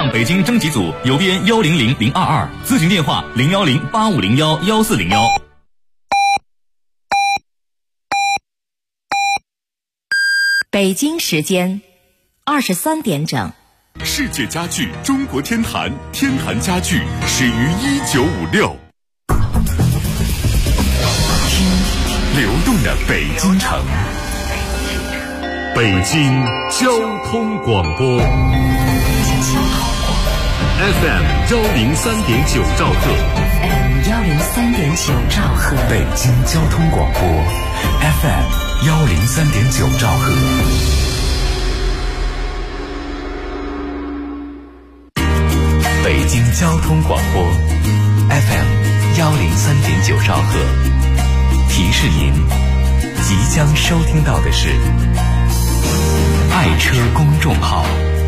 上北京征集组邮编100022，咨询电话01085011401。 北京时间23点整。 世界家具中国天坛，天坛家具始于1956。听流动的北京城，北京交通广播 FM103.9兆赫 103.9兆赫， 北京交通广播 FM103.9兆赫。北京交通广播 FM103.9兆赫，提示您即将收听到的是爱车公众号。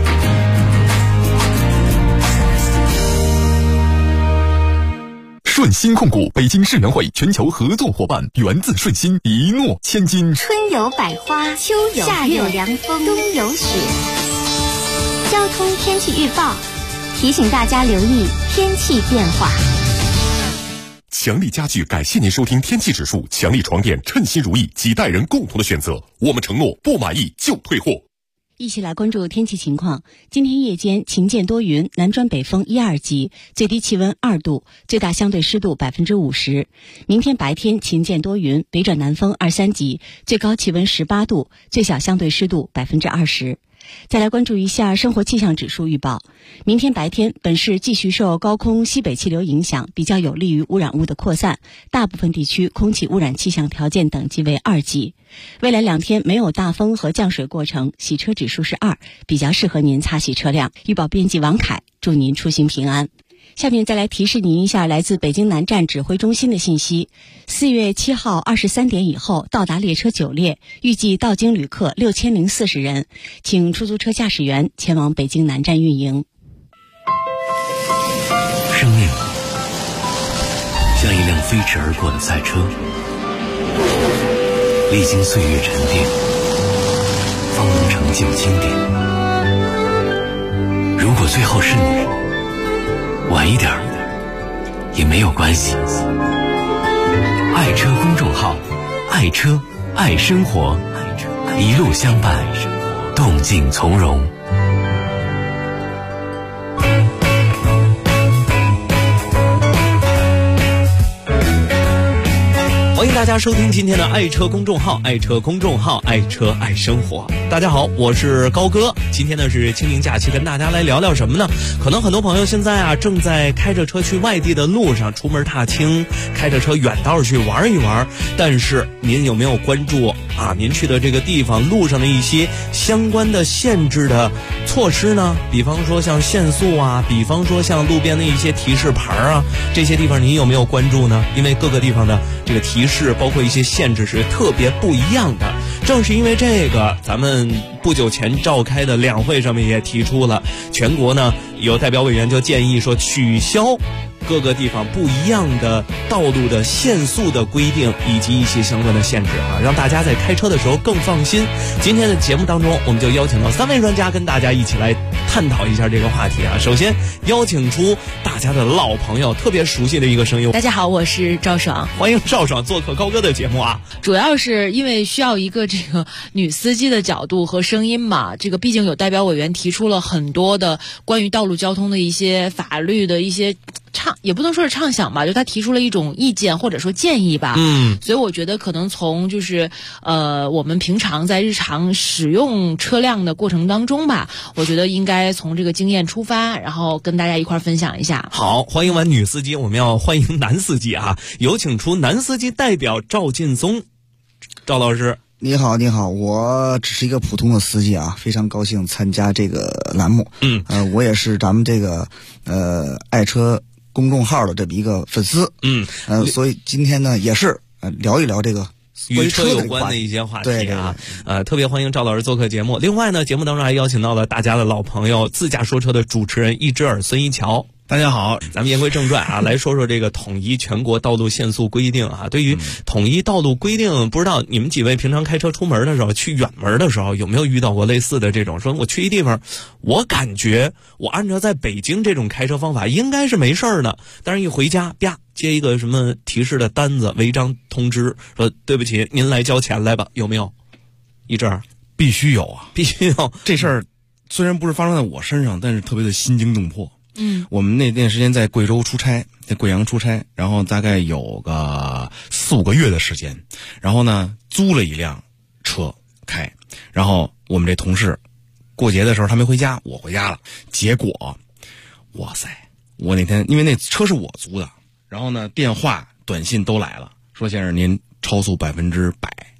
顺鑫控股北京世园会全球合作伙伴，源自顺鑫，一诺千金。 春有百花，秋有夏有凉风，冬有雪。交通天气预报提醒大家留意天气变化。 强力家具感谢您收听天气指数，强力床垫称心如意，几代人共同的选择。我们承诺不满意就退货。 一起来关注天气情况。今天夜间晴间多云，南转北风1、2级，最低气温2度，最大相对湿度50%。明天白天晴间多云，北转南风2、3级，最高气温18度，最小相对湿度20%。再来关注一下生活气象指数预报。明天白天，本市继续受高空西北气流影响，比较有利于污染物的扩散，大部分地区空气污染气象条件等级为2级。未来2天没有大风和降水过程，洗车指数是2，比较适合您擦洗车辆。预报编辑王凯，祝您出行平安。下面再来提示您一下来自北京南站指挥中心的信息：4月7号23点以后到达列车9列，预计到京旅客6040人，请出租车驾驶员前往北京南站运营。 生命像一辆飞驰而过的赛车，历经岁月沉淀，方能成就经典。如果最后是你，晚一点也没有关系。爱车公众号，爱车爱生活，一路相伴，动静从容。 欢迎大家收听今天的爱车公众号，爱车公众号，爱车爱生活。大家好，我是高哥。今天呢是清明假期，跟大家来聊聊什么呢？可能很多朋友现在正在开着车去外地的路上，出门踏青，开着车远道去玩一玩。但是您有没有关注您去的这个地方路上的一些相关的限制的措施呢？比方说像限速比方说像路边的一些提示牌这些地方您有没有关注呢？因为各个地方的这个提示包括一些限制是特别不一样的。正是因为这个，咱们不久前召开的两会上面也提出了，全国呢有代表委员就建议说取消各个地方不一样的道路的限速的规定以及一些相关的限制让大家在开车的时候更放心。今天的节目当中，我们就邀请到3位专家跟大家一起来探讨一下这个话题首先邀请出大家的老朋友，特别熟悉的一个声音。 大家好，我是赵爽， 欢迎赵爽做客高哥的节目主要是因为需要一个这个女司机的角度和声音嘛，这个毕竟有代表委员提出了很多的关于道路交通的一些法律的一些也不能说是畅想吧，就他提出了一种意见或者说建议吧。所以我觉得可能从就是我们平常在日常使用车辆的过程当中吧，我觉得应该从这个经验出发，然后跟大家一块分享一下。 好，欢迎完女司机，我们要欢迎男司机有请出男司机代表赵劲松。赵老师你好，你好，我只是一个普通的司机非常高兴参加这个栏目。我也是咱们这个爱车公众号的这么一个粉丝。所以今天呢也是聊一聊这个与车有关的一些话题特别欢迎赵老师做客节目。另外呢，节目当中还邀请到了大家的老朋友，自驾说车的主持人一只耳孙一桥。 大家好， 咱们言归正传啊，来说说这个统一全国道路限速规定啊。对于统一道路规定，不知道你们几位平常开车出门的时候，去远门的时候，有没有遇到过类似的这种？说我去一地方，我感觉我按照在北京这种开车方法应该是没事儿的，但是一回家，啪，接一个什么提示的单子、违章通知，说对不起，您来交钱来吧，有没有？一阵儿必须有啊， 必须有。 这事儿虽然不是发生在我身上，但是特别的心惊动魄。我们那段时间在贵州出差，在贵阳出差，然后大概有个4-5个月的时间，然后呢租了一辆车开，然后我们这同事过节的时候他没回家，我回家了，结果哇塞，我那天因为那车是我租的，然后呢电话短信都来了，说先生您超速100%，100%，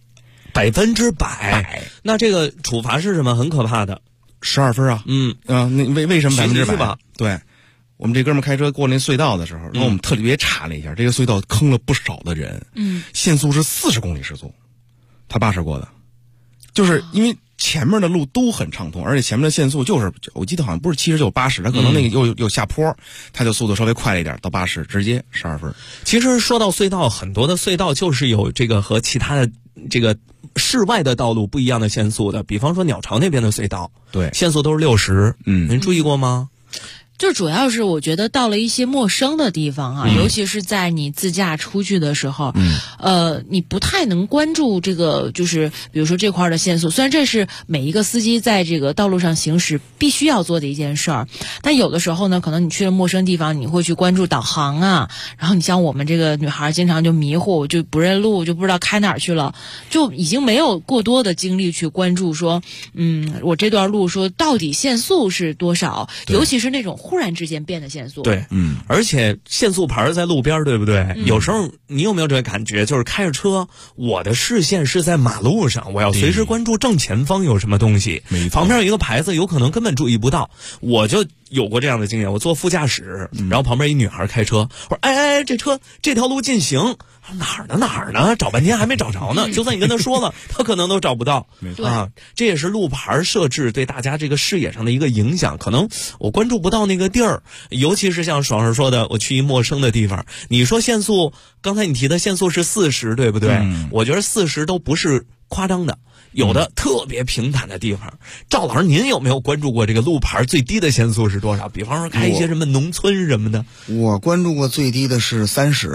那这个处罚是什么？很可怕的 ，12分啊。那为什么100%？对，我们这哥们开车过那隧道的时候，然后我们特别查了一下，这个隧道坑了不少的人。限速是40公里时速，他80过的，就是因为前面的路都很畅通，而且前面的限速就是我记得好像不是70就80，他可能那个又下坡，他就速度稍微快了一点，到80直接12分。 其实说到隧道，很多的隧道就是有这个和其他的这个室外的道路不一样的限速的，比方说鸟巢那边的隧道， 对， 限速都是60。您注意过吗？ 就主要是我觉得到了一些陌生的地方啊，尤其是在你自驾出去的时候，你不太能关注这个，就是比如说这块的限速，虽然这是每一个司机在这个道路上行驶必须要做的一件事儿，但有的时候呢，可能你去了陌生地方，你会去关注导航啊，然后你像我们这个女孩经常就迷糊，就不认路，就不知道开哪儿去了，就已经没有过多的精力去关注说，我这段路说到底限速是多少，尤其是那种忽然之间变的限速。 对，而且限速牌在路边，对不对？有时候你有没有这个感觉，就是开着车，我的视线是在马路上，我要随时关注正前方有什么东西，旁边有一个牌子，有可能根本注意不到。我就有过这样的经验，我坐副驾驶，然后旁边一女孩开车，我说哎，这条路禁行，哪儿呢？找半天还没找着呢。就算你跟他说了，他可能都找不到。 没错啊，这也是路牌设置对大家这个视野上的一个影响。可能我关注不到那个地儿，尤其是像爽儿说的，我去一陌生的地方，你说限速，刚才你提的限速是40，对不对？我觉得40都不是夸张的。有的特别平坦的地方，赵老师，您有没有关注过这个路牌最低的限速是多少？比方说开一些什么农村什么的。 我关注过最低的是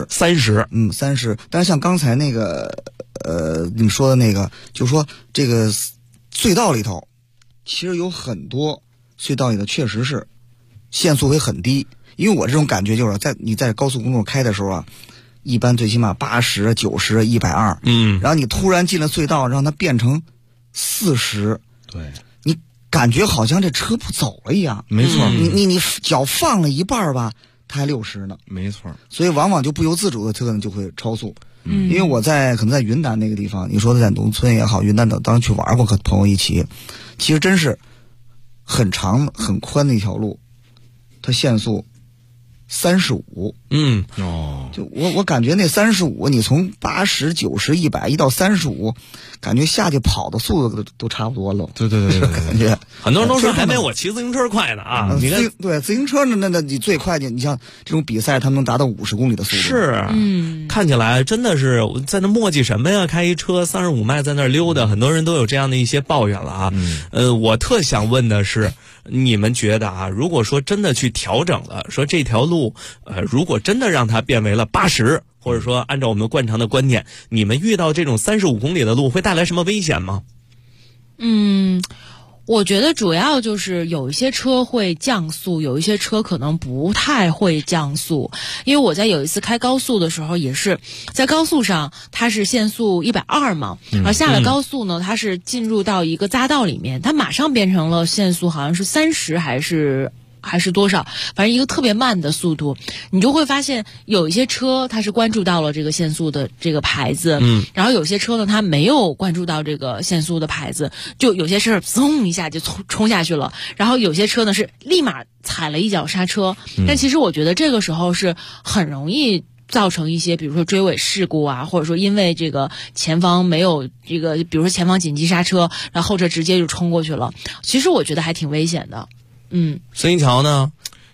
30。30。但是像刚才那个你们说的那个，就说这个隧道里头，其实有很多隧道里头确实是限速会很低。因为我这种感觉就是你在高速公路开的时候啊，一般最起码80、90、120，然后你突然进了隧道，让它变成40， 对， 你感觉好像这车不走了一样。 没错， 你脚放了一半吧，它还60呢。 没错， 所以往往就不由自主的车呢就会超速。因为我可能在云南那个地方，你说的在农村也好，云南当时去玩过，和朋友一起，其实真是很长很宽的一条路，它限速35。就我感觉那35，你从80、90、100一到35，感觉下去跑的速度都差不多了。 对， 感觉很多人都说还没我骑自行车快呢啊！ 对，自行车那你最快你像这种比赛，他们能达到50公里的速度。 是，看起来真的是在那磨叽什么呀？开一车35迈在那溜达，很多人都有这样的一些抱怨了啊。我特想问的是，你们觉得啊，如果说真的去调整了，说这条路，如果真的让它变为了80，或者说按照我们惯常的观念，你们遇到这种35公里的路会带来什么危险吗？ 我觉得主要就是有一些车会降速，有一些车可能不太会降速。因为我在有一次开高速的时候，也是在高速上，它是限速120嘛，而下了高速呢，它是进入到一个匝道里面，它马上变成了限速，好像是30还是多少，反正一个特别慢的速度，你就会发现有一些车它是关注到了这个限速的这个牌子，然后有些车呢它没有关注到这个限速的牌子，就有些是嗖一下就冲下去了，然后有些车呢是立马踩了一脚刹车，但其实我觉得这个时候是很容易造成一些比如说追尾事故啊，或者说因为这个前方没有这个比如说前方紧急刹车，然后后车直接就冲过去了，其实我觉得还挺危险的。 孙一桥呢？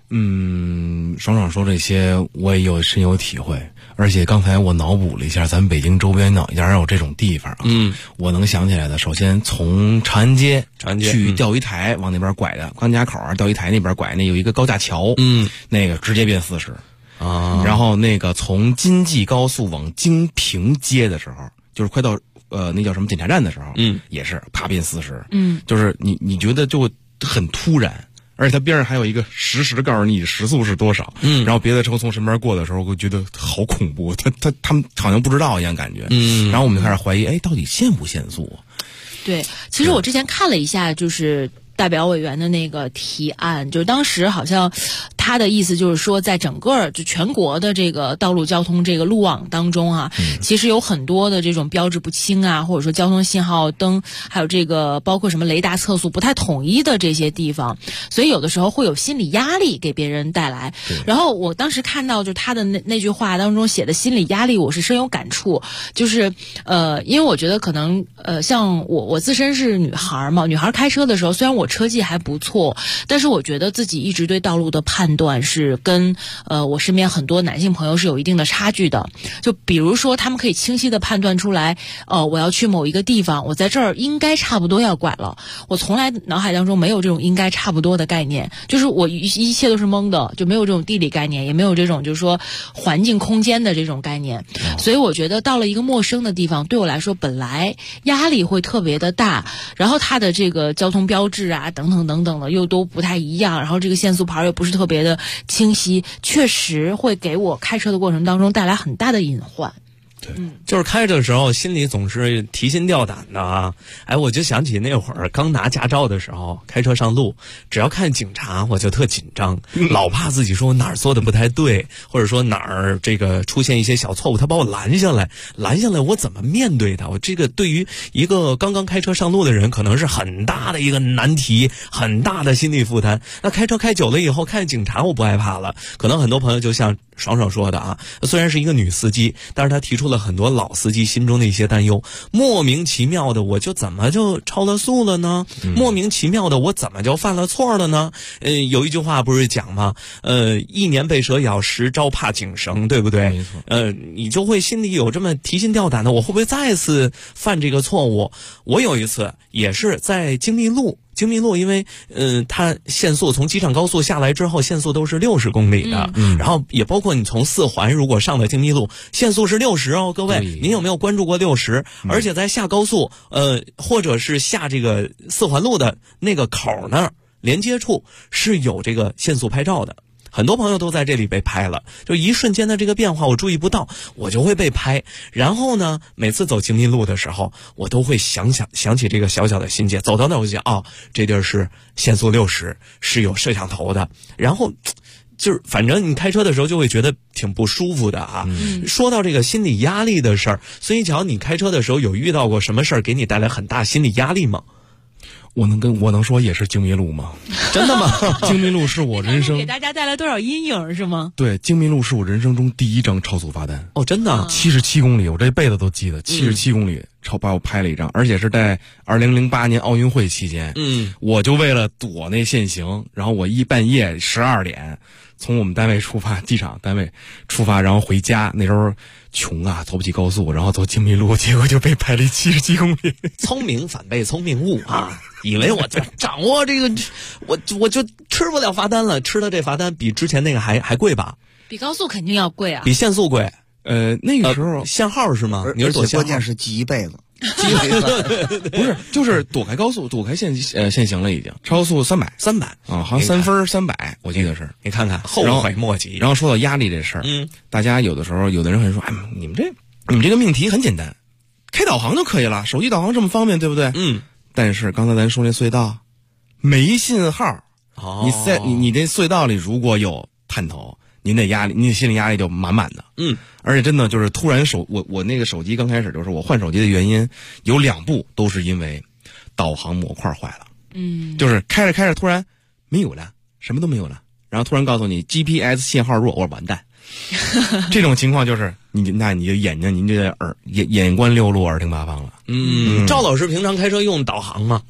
爽爽说这些我也深有体会，而且刚才我脑补了一下，咱们北京周边哪有这种地方啊？我能想起来的，首先从长安街去钓鱼台往那边拐的，关家口钓鱼台那边拐，那有一个高架桥，那个直接变40啊。然后那个从京济高速往京平街的时候，就是快到那叫什么检查站的时候，也是啪变40，就是你觉得就很突然。而且它边上还有一个实时告诉你时速是多少，然后别的车从身边过的时候，我觉得好恐怖，他们好像不知道一样感觉，然后我们就开始怀疑，到底限不限速？ 对，其实我之前看了一下，就是代表委员的那个提案，就是当时好像他的意思就是说，在整个就全国的这个道路交通这个路网当中啊，其实有很多的这种标志不清啊，或者说交通信号灯，还有这个包括什么雷达测速不太统一的这些地方，所以有的时候会有心理压力给别人带来。然后我当时看到就他的那句话当中写的心理压力，我是深有感触，就是因为我觉得可能像我自身是女孩嘛，女孩开车的时候虽然我车技还不错，但是我觉得自己一直对道路的判断是跟我身边很多男性朋友是有一定的差距的。就比如说他们可以清晰的判断出来，我要去某一个地方，我在这儿应该差不多要拐了。我从来脑海当中没有这种应该差不多的概念，就是我一切都是懵的，就没有这种地理概念，也没有这种就是说环境空间的这种概念。所以我觉得到了一个陌生的地方，对我来说本来压力会特别的大，然后它的这个交通标志啊等等等等的又都不太一样，然后这个限速牌又不是特别的清晰，确实会给我开车的过程当中带来很大的隐患。 对，就是开的时候心里总是提心吊胆的啊。我就想起那会儿刚拿驾照的时候，开车上路，只要看警察我就特紧张，老怕自己说哪儿做的不太对，或者说哪儿这个出现一些小错误，他把我拦下来我怎么面对他？我这个对于一个刚刚开车上路的人可能是很大的一个难题，很大的心理负担。那开车开久了以后，看警察我不害怕了。可能很多朋友就像爽爽说的啊，虽然是一个女司机，但是她提出了很多老司机心中的一些担忧。莫名其妙的我就怎么就超了速了呢？莫名其妙的我怎么就犯了错了呢？有一句话不是讲吗？一年被蛇咬，10朝怕井绳，对不对？ 没错。 你就会心里有这么提心吊胆的，我会不会再次犯这个错误？我有一次也是在京密路，因为它限速从机场高速下来之后，限速都是60公里的，然后也包括你从4环如果上了京密路，限速是60哦。各位，您有没有关注过60？而且在下高速，或者是下这个4环路的那个口那儿连接处是有这个限速拍照的。很多朋友都在这里被拍了，就一瞬间的这个变化我注意不到，我就会被拍。然后呢，每次走京密路的时候，我都会想起这个小小的心结，走到那我就想，这地儿是限速60，是有摄像头的。然后就是反正你开车的时候就会觉得挺不舒服的啊。说到这个心理压力的事儿，孙一桥，你开车的时候有遇到过什么事儿给你带来很大心理压力吗？ 我能说也是京密路吗？ 真的吗？ 京密路是我人生给大家带来多少阴影是吗？ 对，京密路是我人生中第一张超速罚单。 哦，真的 ？77公里，我这辈子都记得，77公里把我拍了一张，而且是在2008年奥运会期间。我就为了躲那限行，然后我半夜12点从我们单位出发，机场单位出发，然后回家。那时候穷啊，走不起高速，然后走京密路，结果就被拍了77公里。 聪明反被聪明误啊！以为我就掌握这个，我就吃不了罚单了。吃的这罚单比之前那个还贵吧？ 比高速肯定要贵啊！ 比限速贵。 那个时候限号是吗？你是躲限号？ 关键是记一辈子。 不是，就是躲开高速，躲开限行了，已经超速300啊，好像3分300，我记得是。 你看看，后悔莫及。 然后说到压力这事儿，大家有的时候有的人会说，你们这个命题很简单，开导航就可以了，手机导航这么方便，对不对？但是刚才咱说那隧道没信号，你这隧道里如果有探头，您的心理压力就满满的。而且真的就是突然我那个手机刚开始就是我换手机的原因有2部都是因为导航模块坏了。就是开着开着突然没有了，什么都没有了，然后突然告诉你 GPS 信号弱，我说完蛋。这种情况就是你就眼睛您这眼观六路，耳听八方了。 赵老师平常开车用导航吗？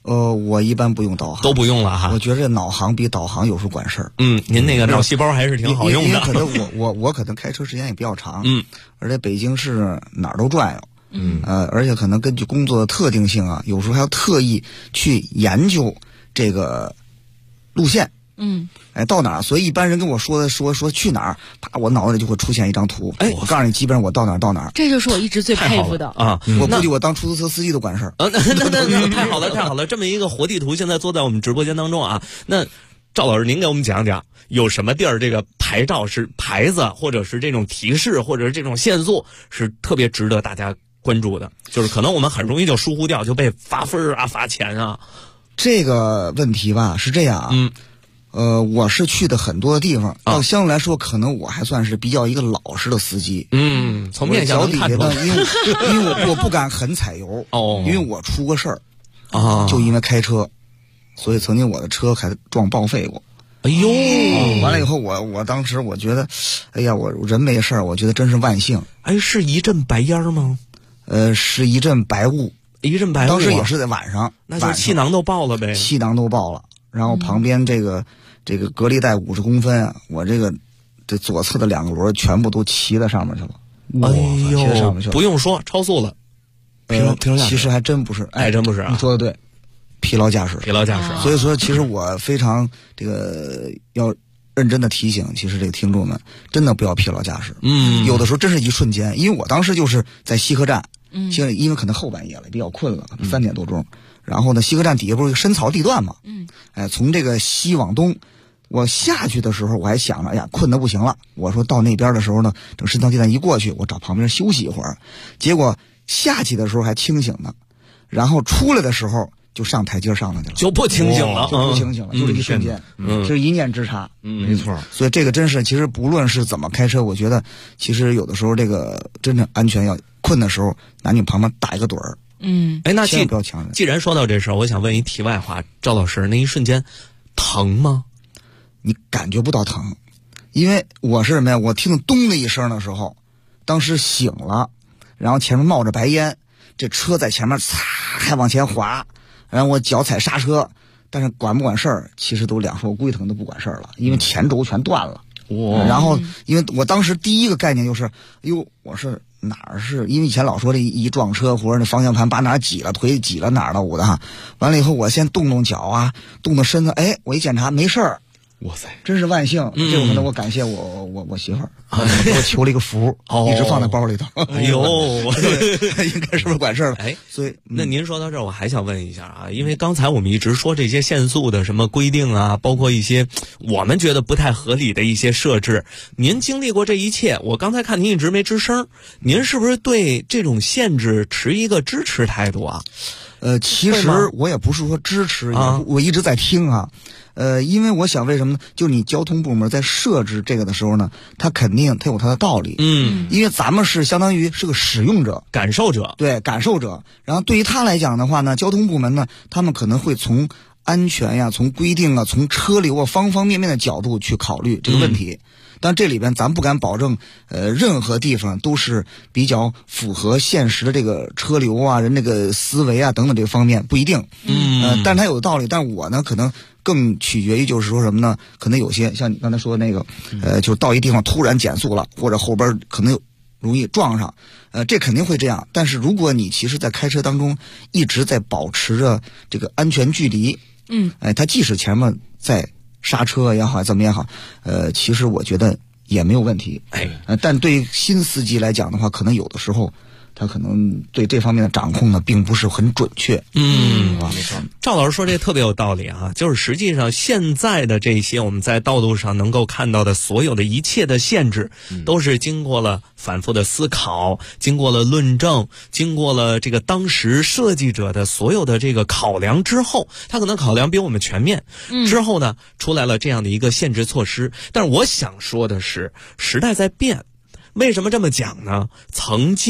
我一般不用导航， 都不用了哈。 我觉得脑航比导航有时候管事儿。 您那个脑细胞还是挺好用的。 因为可能我可能开车时间也比较长，而且北京市哪儿都转悠，而且可能根据工作的特定性啊，有时候还要特意去研究这个路线。到哪儿？所以一般人跟我说去哪儿，啪，我脑子里就会出现一张图。我告诉你，基本上我到哪儿到哪儿。 这就是我一直最佩服的啊！ 我估计我当出租车司机都管事儿。 那太好了，太好了！这么一个活地图，现在坐在我们直播间当中啊。那赵老师，您给我们讲讲，有什么地儿这个牌照是牌子，或者是这种提示，或者是这种限速，是特别值得大家关注的？就是可能我们很容易就疏忽掉，就被罚分啊、罚钱啊。 这个问题吧是这样啊。我是去的很多的地方，相对来说，可能我还算是比较一个老实的司机。 从面相能看出来， 因为我不敢很踩油，因为我出过事儿，就因为开车，所以曾经我的车还撞报废过。 哎呦， 完了以后，我当时我觉得，哎呀，我人没事儿，我觉得真是万幸。 是一阵白烟吗？ 是一阵白雾，当时也是在晚上， 那就气囊都爆了呗， 气囊都爆了。然后旁边这个隔离带50公分啊，我这左侧的2个轮全部都骑在上面去了。 哎呦， 上面去了， 不用说，超速了。 疲劳驾驶其实还真不是， 真不是啊。 你说的对，疲劳驾驶。所以说，其实我非常要认真的提醒，其实这个听众们真的不要疲劳驾驶。有的时候真是一瞬间，因为我当时就是在西客站，因为可能后半夜了，比较困了，可能3点多钟。然后呢，西客站底下不是有个深草地段嘛？从这个西往东，我下去的时候，我还想着，哎呀，困得不行了。我说到那边的时候呢，等深草地段一过去，我找旁边休息一会儿。结果下去的时候还清醒呢，然后出来的时候就上台阶上去了， 就不清醒了， 就这一瞬间，就是一念之差。 没错。 所以这个真是，其实不论是怎么开车，我觉得其实有的时候这个真正安全要困的时候，拿你旁边打一个盹儿。 那既然说到这事儿，我想问一题外话，赵老师，那一瞬间疼吗？ 你感觉不到疼，因为我是什么呀？我听到咚的一声的时候，当时醒了，然后前面冒着白烟，这车在前面擦还往前滑，然后我脚踩刹车，但是管不管事儿，其实都两说，我估计可能都不管事儿了，因为前轴全断了。然后因为我当时第一个概念就是，我是哪儿是？因为以前老说这一撞车或者那方向盘把哪儿挤了，腿挤了哪儿了的哈。完了以后，我先动动脚啊，动动身子，我一检查没事儿。 哇塞， 真是万幸！这个可能我感谢我媳妇儿，给我求了一个符，一直放在包里头。 哎呦， 应该是不是管事儿了？所以那您说到这儿，我还想问一下啊，因为刚才我们一直说这些限速的什么规定啊，包括一些我们觉得不太合理的一些设置，您经历过这一切，我刚才看您一直没吱声，您是不是对这种限制持一个支持态度啊？ 其实我也不是说支持，我一直在听啊。因为我想为什么呢？就是你交通部门在设置这个的时候呢，它有它的道理。因为咱们是相当于是个使用者、 感受者， 对，感受者。然后对于他来讲的话呢，交通部门呢，他们可能会从安全呀、从规定啊、从车流啊方方面面的角度去考虑这个问题。但这里边咱不敢保证，任何地方都是比较符合现实的这个车流啊、人这个思维啊等等这个方面不一定。但是它有道理。但我呢，可能更取决于就是说什么呢？可能有些像你刚才说的那个，就到一地方突然减速了，或者后边可能容易撞上，这肯定会这样。但是如果你其实在开车当中一直在保持着这个安全距离，它即使前面在刹车也好怎么也好，其实我觉得也没有问题。但对于新司机来讲的话，可能有的时候他可能对这方面的掌控呢并不是很准确。 没错。赵老师说这特别有道理啊，就是实际上现在的这些我们在道路上能够看到的所有的一切的限制，都是经过了反复的思考，经过了论证，经过了这个当时设计者的所有的这个考量之后，他可能考量比我们全面，之后呢出来了这样的一个限制措施。但是我想说的是，时代在变。为什么这么讲呢？曾经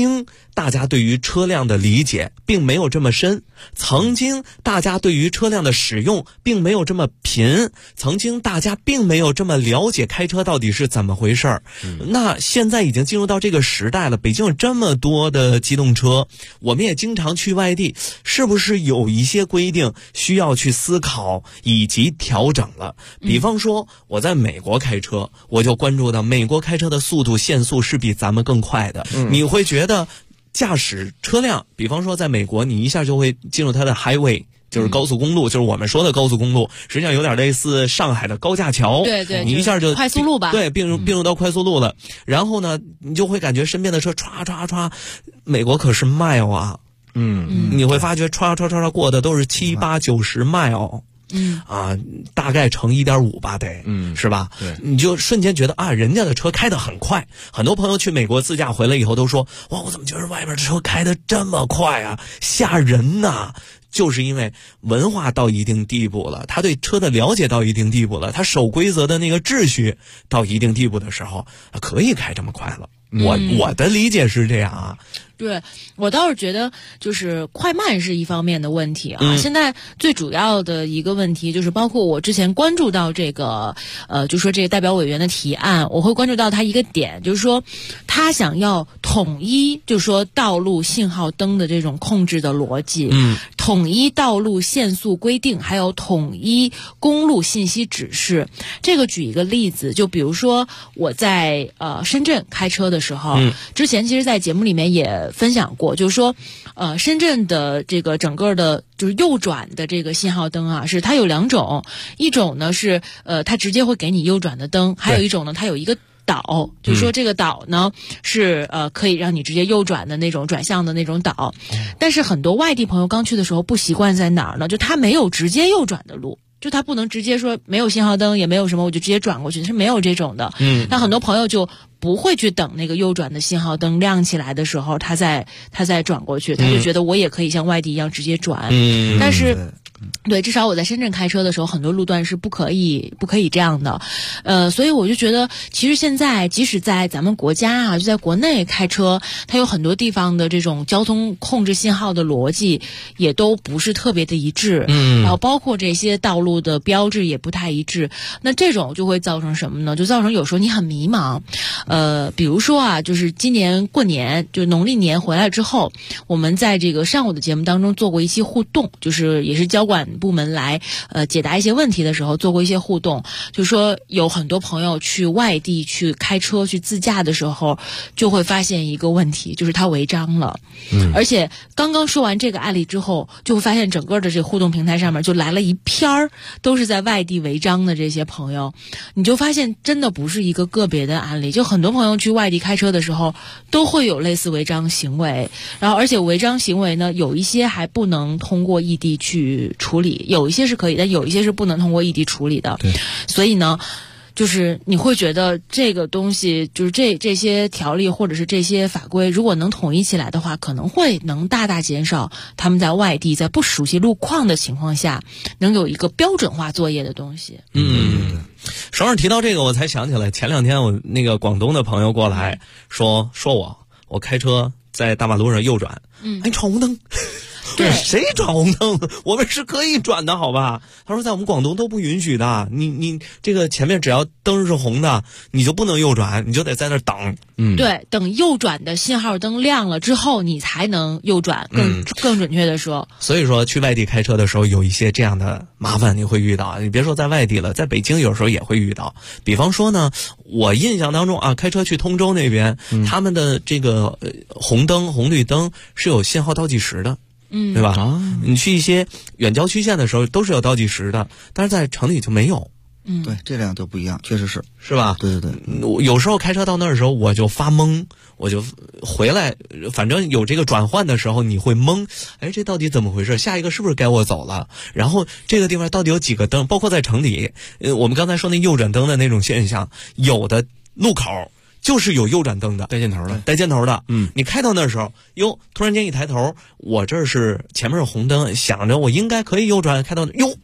大家对于车辆的理解并没有这么深，曾经大家对于车辆的使用并没有这么频，曾经大家并没有这么了解开车到底是怎么回事儿。那现在已经进入到这个时代了，北京有这么多的机动车，我们也经常去外地，是不是有一些规定需要去思考以及调整了？比方说我在美国开车，我就关注到美国开车的速度限速是比咱们更快的。你会觉得驾驶车辆，比方说在美国，你一下就会进入它的 highway， 就是高速公路，就是我们说的高速公路，实际上有点类似上海的高架桥。 对对， 你一下就快速路吧。 对，并入到快速路了。然后呢，你就会感觉身边的车唰唰唰，美国可是 mile 啊，你会发觉唰唰唰唰过的都是7、8、90 mile。大概乘1.5吧，得，是吧？对，你就瞬间觉得啊，人家的车开得很快。很多朋友去美国自驾回来以后都说，哇，我怎么觉得外边的车开得这么快啊，吓人呐！就是因为文化到一定地步了，他对车的了解到一定地步了，他守规则的那个秩序到一定地步的时候，可以开这么快了。我的理解是这样啊。 对，我倒是觉得就是快慢是一方面的问题啊。现在最主要的一个问题就是，包括我之前关注到这个就说这个代表委员的提案，我会关注到他一个点，就是说他想要统一，就是说道路信号灯的这种控制的逻辑，统一道路限速规定，还有统一公路信息指示。这个举一个例子，就比如说我在深圳开车的时候，之前其实在节目里面也分享过，就是说深圳的这个整个的就是右转的这个信号灯啊，是它有2种，一种呢是它直接会给你右转的灯，还有一种呢它有一个导，就是说这个导呢是可以让你直接右转的那种转向的那种导。但是很多外地朋友刚去的时候不习惯在哪儿呢？就它没有直接右转的路，就它不能直接说没有信号灯也没有什么我就直接转过去，是没有这种的。那很多朋友就不会去等那个右转的信号灯亮起来的时候他再转过去，他就觉得我也可以像外地一样直接转。但是对，至少我在深圳开车的时候，很多路段是不可以这样的。所以我就觉得其实现在即使在咱们国家啊，就在国内开车，它有很多地方的这种交通控制信号的逻辑也都不是特别的一致，然后包括这些道路的标志也不太一致。那这种就会造成什么呢？就造成有时候你很迷茫。比如说啊，就是今年过年，就农历年回来之后，我们在这个上午的节目当中做过一期互动，就是也是交管部门来解答一些问题的时候做过一些互动，就说有很多朋友去外地去开车去自驾的时候，就会发现一个问题，就是他违章了。而且刚刚说完这个案例之后，就会发现整个的这个互动平台上面就来了一片儿都是在外地违章的这些朋友，你就发现真的不是一个个别的案例，就很多朋友去外地开车的时候都会有类似违章行为，然后而且违章行为呢，有一些还不能通过异地去处理，有一些是可以，但有一些是不能通过异地处理的。对，所以呢就是你会觉得这个东西，就是这些条例或者是这些法规，如果能统一起来的话，可能能大大减少他们在外地在不熟悉路况的情况下能有一个标准化作业的东西。 首尔提到这个，我才想起来，前2天我那个广东的朋友过来说我开车在大马路上右转，你闯红灯。对，谁闯红灯？我们是可以转的，好吧？他说在我们广东都不允许的，你这个前面只要灯是红的，你就不能右转，你就得在那儿等。 对，等右转的信号灯亮了之后，你才能右转，更准确的说。 所以说去外地开车的时候，有一些这样的麻烦你会遇到。你别说在外地了，在北京有时候也会遇到。比方说呢，我印象当中啊，开车去通州那边，他们的这个红灯、红绿灯是有信号倒计时的。对吧？你去一些远郊区县的时候都是有倒计时的，但是在城里就没有。 对，这两都不一样，确实是吧？ 对。 有时候开车到那儿的时候，我就发懵，我就回来，反正有这个转换的时候，你会懵。哎，这到底怎么回事？下一个是不是该我走了？然后这个地方到底有几个灯？包括在城里，我们刚才说那右转灯的那种现象，有的路口就是有右转灯的，带箭头的。你开到那时候，突然间一抬头，我这是前面是红灯，想着我应该可以右转，开到那，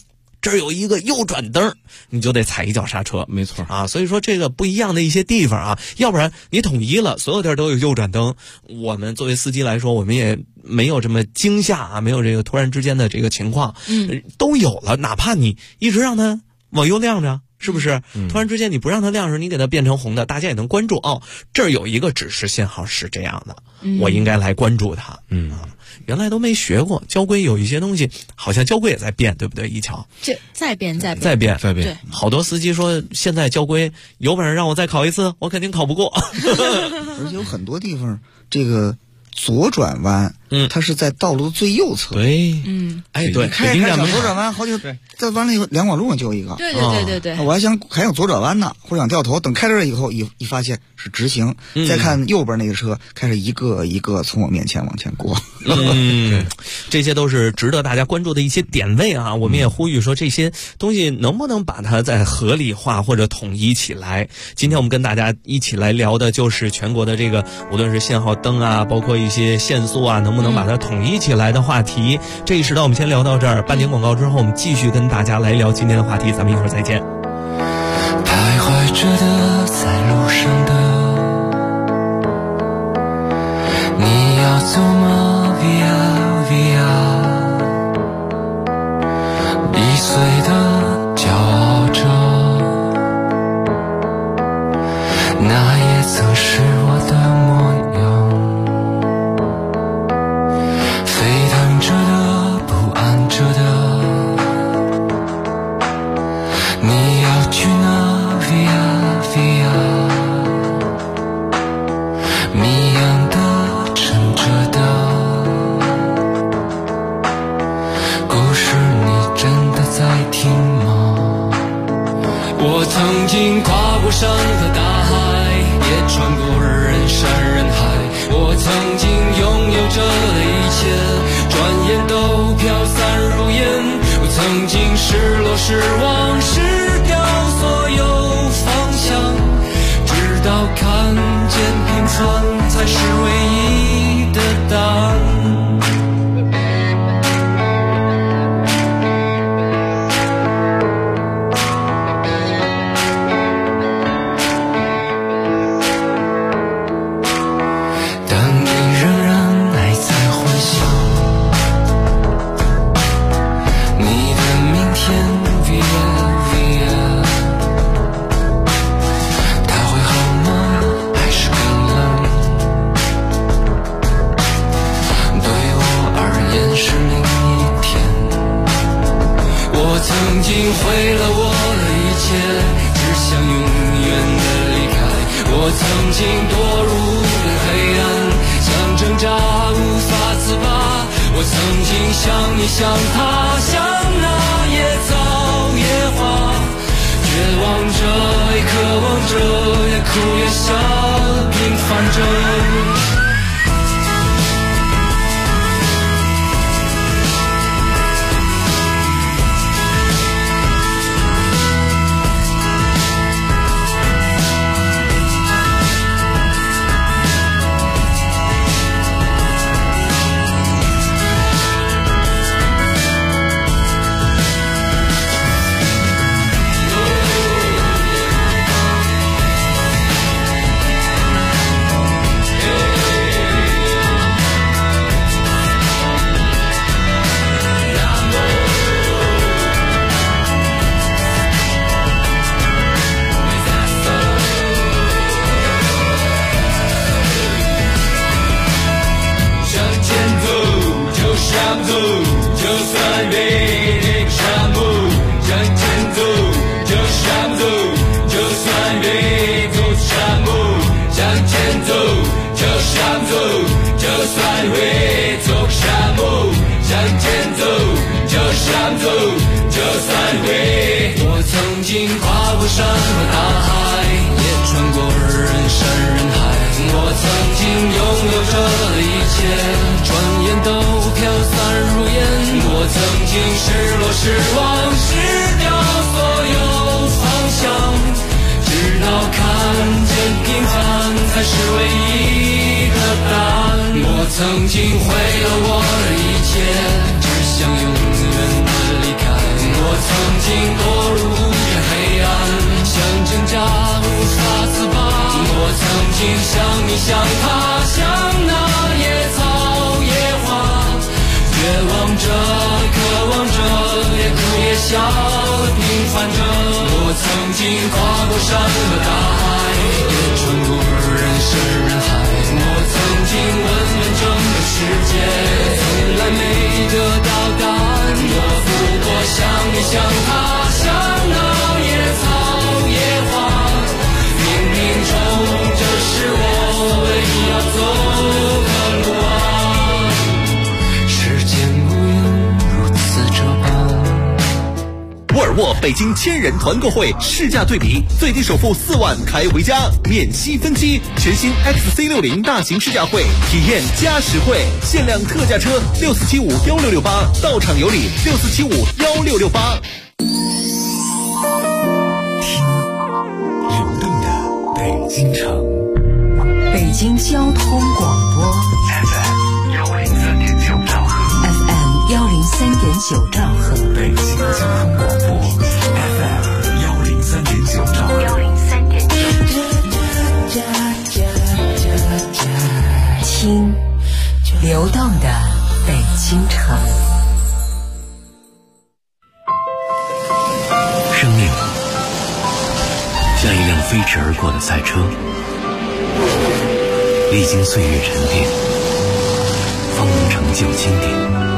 这儿有一个右转灯，你就得踩一脚刹车。 没错啊，所以说这个不一样的一些地方啊，要不然你统一了所有地儿都有右转灯，我们作为司机来说，我们也没有这么惊吓啊，没有这个突然之间的这个情况，都有了，哪怕你一直让它往右亮着。是不是？突然之间你不让它亮时，你给它变成红的，大家也能关注哦。这儿有一个指示信号是这样的，我应该来关注它。原来都没学过交规，有一些东西好像交规也在变，对不对？一桥这再变， 对，好多司机说现在交规有本事让我再考一次，我肯定考不过。 而且有很多地方这个左转弯，它是在道路的最右侧。 对，对， 开小左转弯，好几在弯了两广路上就有一个。 对， 我还想还有左转弯呢，或者想掉头，等开这以后一发现是直行，再看右边那个车开始一个一个从我面前往前过。 这些都是值得大家关注的一些点位啊！我们也呼吁说这些东西能不能把它再合理化或者统一起来。今天我们跟大家一起来聊的就是全国的这个无论是信号灯啊，包括一些限速啊，能不能把它统一起来的话题。这一时段我们先聊到这儿，半点广告之后我们继续跟大家来聊今天的话题，咱们一会儿再见。 徘徊着的，在路上的，你要走吗 ？Via Via， 易碎的骄傲着，那也曾是我的模样。沸腾着的，不安着的。你要去哪 ？Via Via， 谜样的，沉着的，故事你真的在听吗？我曾经跨过山和大海，也穿过人山人海。我曾经拥有着的一切，转眼都飘散如烟。我曾经失落失望失掉所有方向，直到看见平凡才是唯一的答案。曾经毁了我的一切，只想永远的离开。我曾经堕入了黑暗，想挣扎无法自拔。我曾经像你像他，像那野草野花，绝望着也渴望着，也哭也笑，平凡着。我曾经跨过山和大海，也穿过人山人海。我曾经拥有着的一切，转眼都飘散如烟。我曾经失落失望失掉所有方向，直到看见平凡才是唯一的答案。我曾经毁了我的一切，只想永远的离开。我曾经堕入无边黑暗，想挣扎无法自拔。我曾经像你像他，像那野草野花，绝望着渴望着，也哭也笑平凡着。我曾经跨过山和大海，也穿过人山人海。我曾经问遍整个世界，从来没得到答案。我不过像你像他，像那野草野花，冥冥中这是我唯一要走的路啊。世间无言如此这般。 沃尔沃北京1000人团购会试驾对比，最低首付4万开回家，免息分期。全新 XC60 大型试驾会，体验加实惠，限量特价车64751668，到场有礼64751668。 听流动的北京城， 北京交通广播 FM103.9兆赫 ，FM103.9兆赫， 北京交通广播 FM103.9兆赫。 听流动的北京城。 生命像一辆飞驰而过的赛车，历经岁月沉淀，方能成就经典。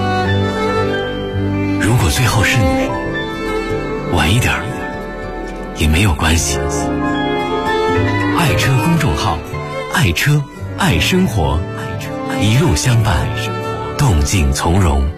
如果最后是你，晚一点也没有关系。爱车公众号，爱车爱生活，一路相伴，动静从容。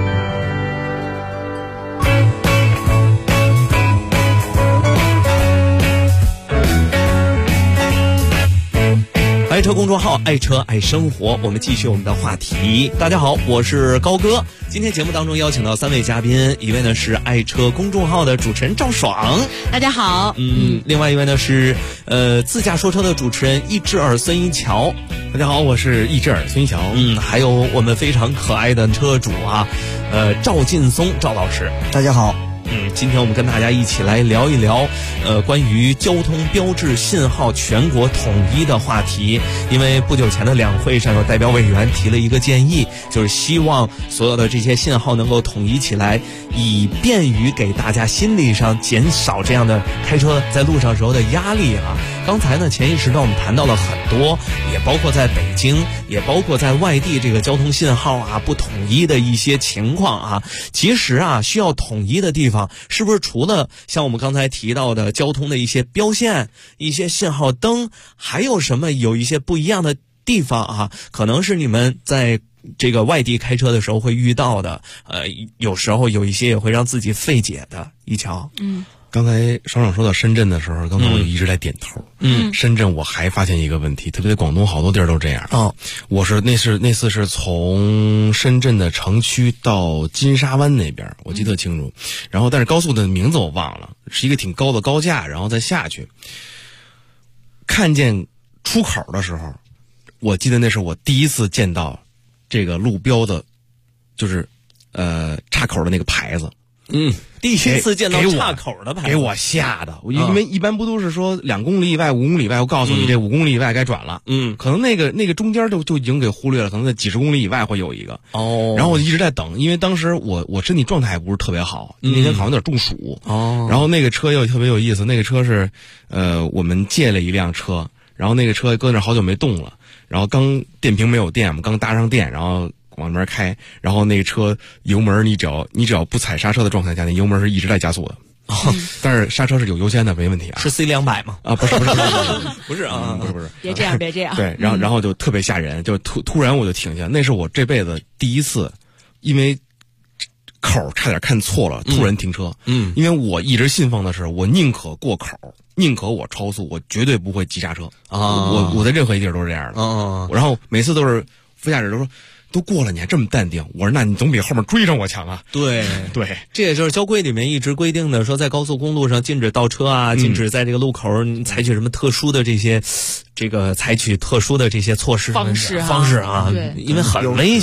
爱车公众号，爱车爱生活，我们继续我们的话题。大家好，我是高哥。今天节目当中邀请到3位嘉宾，一位呢是爱车公众号的主持人赵爽， 大家好。 另外一位呢是自驾说车的主持人易智尔孙一桥， 大家好，我是易智尔孙一桥。 还有我们非常可爱的车主啊，赵劲松赵老师， 大家好。 今天我们跟大家一起来聊一聊，关于交通标志信号全国统一的话题。因为不久前的两会上，有代表委员提了一个建议，就是希望所有的这些信号能够统一起来，以便于给大家心理上减少这样的开车在路上时候的压力啊。刚才呢，前一时段我们谈到了很多，也包括在北京，也包括在外地这个交通信号啊不统一的一些情况啊。其实啊，需要统一的地方，是不是除了像我们刚才提到的交通的一些标线、一些信号灯，还有什么有一些不一样的地方啊？可能是你们在这个外地开车的时候会遇到的，有时候有一些也会让自己费解的。一桥， 刚才爽爽说到深圳的时候，刚才我就一直在点头。深圳我还发现一个问题，特别在广东好多地儿都这样。我是那次是从深圳的城区到金沙湾那边，我记得清楚。然后但是高速的名字我忘了，是一个挺高的高架，然后再下去。看见出口的时候，我记得那是我第一次见到这个路标的，就是岔口的那个牌子。 第一次见到岔口的牌子， 给我吓的。因为一般不都是说2公里以外、5公里以外，我告诉你这5公里以外该转了。可能那个中间就已经给忽略了，可能在几十公里以外会有一个。然后我一直在等，因为当时我身体状态不是特别好，那天好像有点中暑。然后那个车又特别有意思，那个车是我们借了一辆车，然后那个车搁那好久没动了，然后刚电瓶没有电，我们刚搭上电，然后往那边开，然后那个车油门你只要不踩刹车的状态下，那油门是一直在加速的。但是刹车是有优先的，没问题啊。 是 C200 吗？ 不是不是啊， 不是。 别这样，别这样。 对，然后就特别吓人，就突然我就停下，那是我这辈子第一次，因为口差点看错了，突然停车。因为我一直信奉的是，我宁可过口，宁可我超速，我绝对不会急刹车啊。我在任何一地儿都是这样的。然后每次都是副驾驶都说，都过了你还这么淡定，我说那你总比后面追上我强啊。 对，这也就是交规里面一直规定的，说在高速公路上禁止倒车啊，禁止在这个路口采取什么特殊的这些，采取特殊的这些措施方式啊，因为很危险。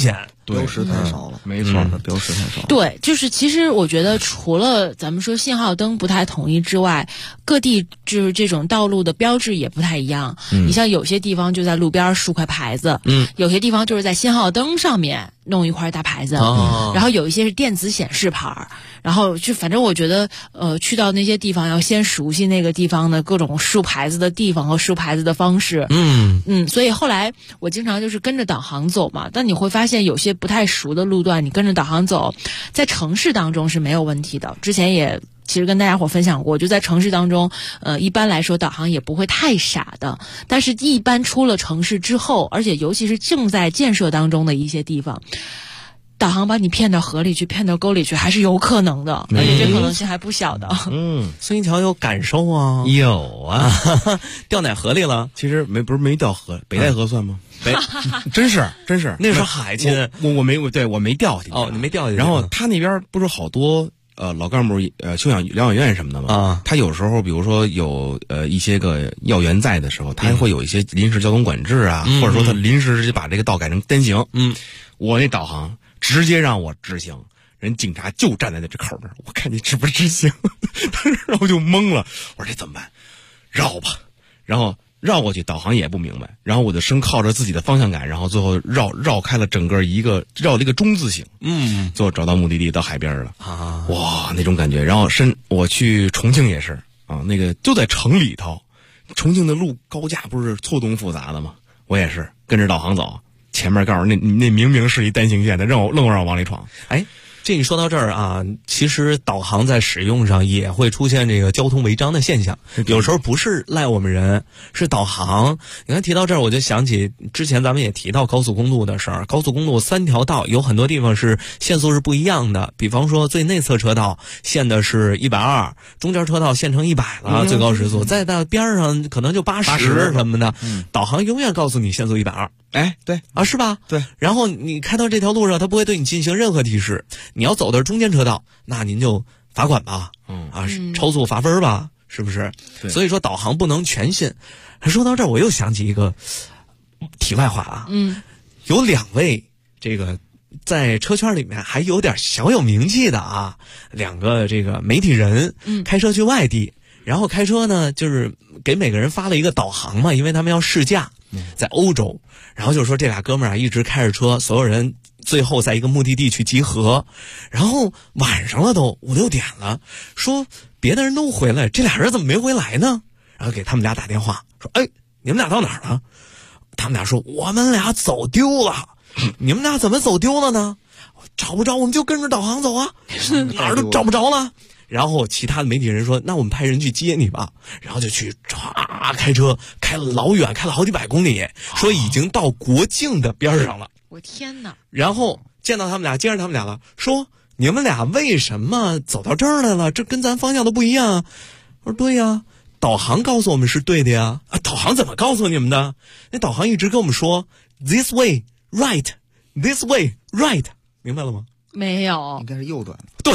标识太少了， 没错， 标识太少了。 对，就是其实我觉得除了咱们说信号灯不太统一之外，各地就是这种道路的标志也不太一样。你像有些地方就在路边竖块牌子，有些地方就是在信号灯上面弄一块大牌子，然后有一些是电子显示牌，然后就反正我觉得去到那些地方要先熟悉那个地方的各种竖牌子的地方和竖牌子的方式。所以后来我经常就是跟着导航走嘛，但你会发现有些不太熟的路段，你跟着导航走，在城市当中是没有问题的。之前也其实跟大家伙分享过，就在城市当中，一般来说导航也不会太傻的。但是，一般出了城市之后，而且尤其是正在建设当中的一些地方，导航把你骗到河里去、骗到沟里去，还是有可能的，而且这可能性还不小的。 孙一桥有感受啊？ 有啊， 掉哪河里了？ 其实没掉河，北戴河算吗？真是， 那是海去， 我没掉进去。 哦，你没掉进去。 然后他那边不是好多老干部休养疗养院什么的吗？啊，他有时候比如说有一些个要员在的时候，他还会有一些临时交通管制啊，或者说他临时直接把这个道改成单行。我那导航直接让我直行，人警察就站在那这口那儿，我看你直不直行，然后就懵了，我说这怎么办？绕吧，然后绕过去，导航也不明白，然后我就生靠着自己的方向感，然后最后绕开了整个绕了一个中字形，最后找到目的地，到海边了啊！哇，那种感觉。然后我去重庆也是啊，那个就在城里头，重庆的路高架不是错综复杂的吗？我也是跟着导航走，前面告诉那明明是一单行线的，愣让我往里闯。 哎，这你说到这儿啊，其实导航在使用上也会出现这个交通违章的现象，有时候不是赖我们人，是导航。你看提到这儿，我就想起之前咱们也提到高速公路的事儿。高速公路3条道有很多地方是限速是不一样的，比方说最内侧车道限的是120，中间车道限成100了，最高时速，再到边上可能就80什么的。导航永远告诉你限速120。 哎，对啊，是吧？ 对。 然后你开到这条路上，它不会对你进行任何提示。你要走的是中间车道，那您就罚款吧，超速罚分吧，是不是？所以说导航不能全信。说到这儿，我又想起一个题外话啊，有2位这个在车圈里面还有点小有名气的啊，2个这个媒体人，开车去外地，然后开车呢就是给每个人发了一个导航嘛，因为他们要试驾，在欧洲，然后就说这俩哥们儿啊一直开着车，所有人最后在一个目的地去集合，然后晚上了都5、6点了，说别的人都回来，这俩人怎么没回来呢？然后给他们俩打电话说，哎，你们俩到哪儿了？他们俩说我们俩走丢了。你们俩怎么走丢了呢？找不着我们就跟着导航走啊，哪儿都找不着了。然后其他的媒体人说，那我们派人去接你吧。然后就去开车开了老远，开了好几百公里，说已经到国境的边上了。 我天哪！ 然后见到他们俩，接着他们俩了，说你们俩为什么走到这儿来了？这跟咱方向都不一样啊。我说对呀，导航告诉我们是对的呀。啊，导航怎么告诉你们的？那导航一直跟我们说 this way right this way right， 明白了吗？ 没有， 应该是右转。 对，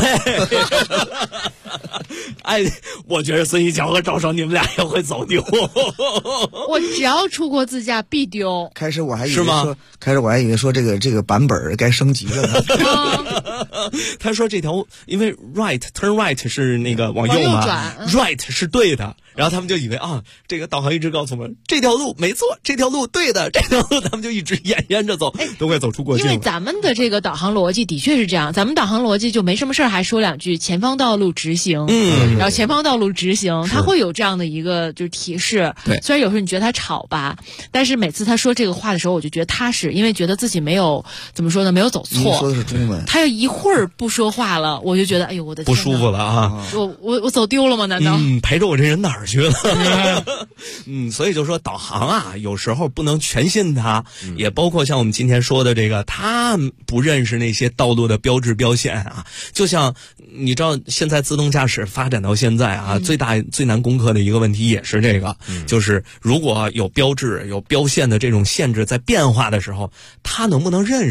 哎，我觉得孙一桥和赵少你们俩也会走丢。 我只要出国自驾必丢。 开始我还以为说这个版本该升级了呢。 他说这条因为 turn right 是那个往右嘛，right 是对的，然后他们就以为啊，这个导航一直告诉我们这条路没错，这条路对的，这条路他们就一直沿着走，都快走出国境了。 因为咱们的这个导航逻辑的确是这样，咱们导航逻辑就没什么事儿还说2句前方道路直行，然后前方道路直行，它会有这样的一个就是提示。 对， 虽然有时候你觉得他吵吧，但是每次他说这个话的时候，我就觉得踏实，因为觉得自己没有怎么说呢，没有走错。 说的是中文。 他要一会儿不说话了，我就觉得哎呦我的天哪， 不舒服了啊！ 我走丢了吗？难道？ 陪着我这人哪儿去了？所以就说导航啊，有时候不能全信它，也包括像我们今天说的这个，他不认识那些道路的标志标线啊。就像你知道，现在自动驾驶发展到现在啊，最难攻克的一个问题也是这个，就是如果有标志、有标线的这种限制在变化的时候，它能不能认识？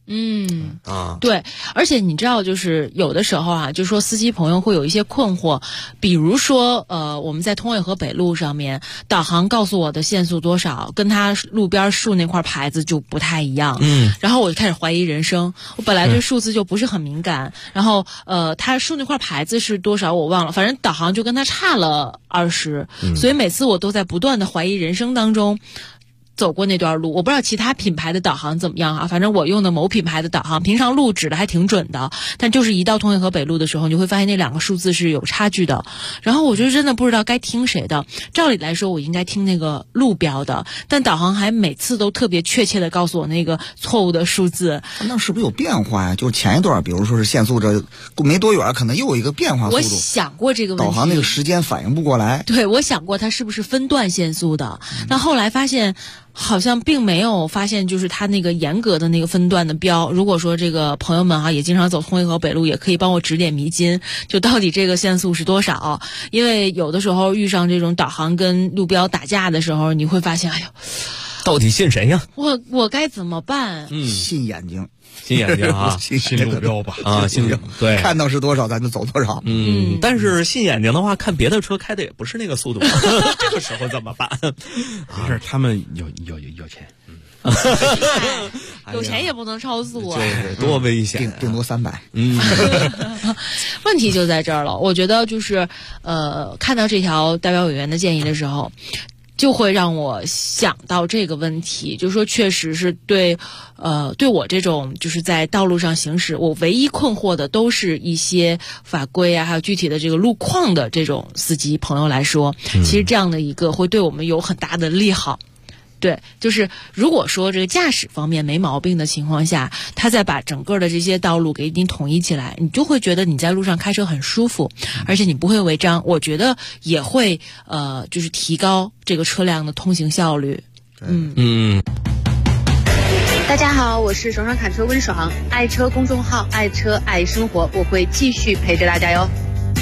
对，而且你知道，就是有的时候啊，就说司机朋友会有一些困惑，比如说我们在通惠河北路上面，导航告诉我的限速多少，跟他路边竖那块牌子就不太一样。然后我就开始怀疑人生。我本来对数字就不是很敏感，然后他竖那块牌子是多少我忘了，反正导航就跟他差了20，所以每次我都在不断的怀疑人生当中走过那段路。我不知道其他品牌的导航怎么样啊，反正我用的某品牌的导航平常路指的还挺准的，但就是一到通惠河北路的时候，你会发现那2个数字是有差距的。然后我就真的不知道该听谁的，照理来说我应该听那个路标的，但导航还每次都特别确切的告诉我那个错误的数字。 那是不是有变化呀？就是前一段比如说是限速这没多远，可能又有一个变化速度。 我想过这个问题， 导航那个时间反应不过来。 对，我想过它是不是分段限速的，但后来发现好像并没有发现，就是它那个严格的那个分段的标。如果说这个朋友们也经常走通惠河北路，也可以帮我指点迷津，就到底这个限速是多少。因为有的时候遇上这种导航跟路标打架的时候，你会发现，哎呦， 到底信谁呀？ 我该怎么办？ 信眼睛。 信眼睛啊， 信路标吧啊，信对， 看到是多少咱就走多少。 但是信眼睛的话，看别的车开的也不是那个速度，这个时候怎么办？ 没事，他们有钱。 有钱也不能超速啊， 对，多危险， 顶多300。 问题就在这儿了。我觉得就是看到这条代表委员的建议的时候，就会让我想到这个问题，就是说确实是对我这种就是在道路上行驶，我唯一困惑的都是一些法规啊，还有具体的这个路况的这种司机朋友来说，其实这样的一个会对我们有很大的利好。对，就是如果说这个驾驶方面没毛病的情况下，他再把整个的这些道路给你统一起来，你就会觉得你在路上开车很舒服，而且你不会违章。我觉得也会就是提高这个车辆的通行效率。 大家好，我是爽爽侃车温爽，爱车公众号爱车爱生活，我会继续陪着大家哟。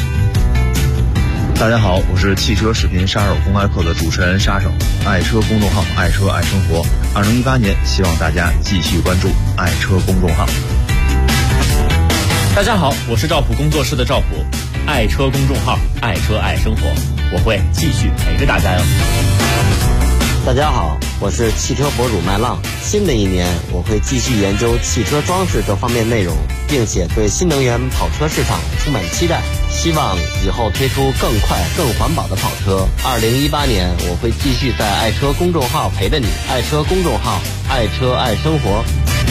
大家好，我是汽车视频杀手公开课的主持人杀手，爱车公众号爱车爱生活。2018年，希望大家继续关注爱车公众号。 大家好，我是赵普工作室的赵普，爱车公众号爱车爱生活，我会继续陪着大家哟。 大家好，我是汽车博主麦浪。新的一年，我会继续研究汽车装饰这方面内容，并且对新能源跑车市场充满期待，希望以后推出更快更环保的跑车。2018年，我会继续在爱车公众号陪着你，爱车公众号爱车爱生活。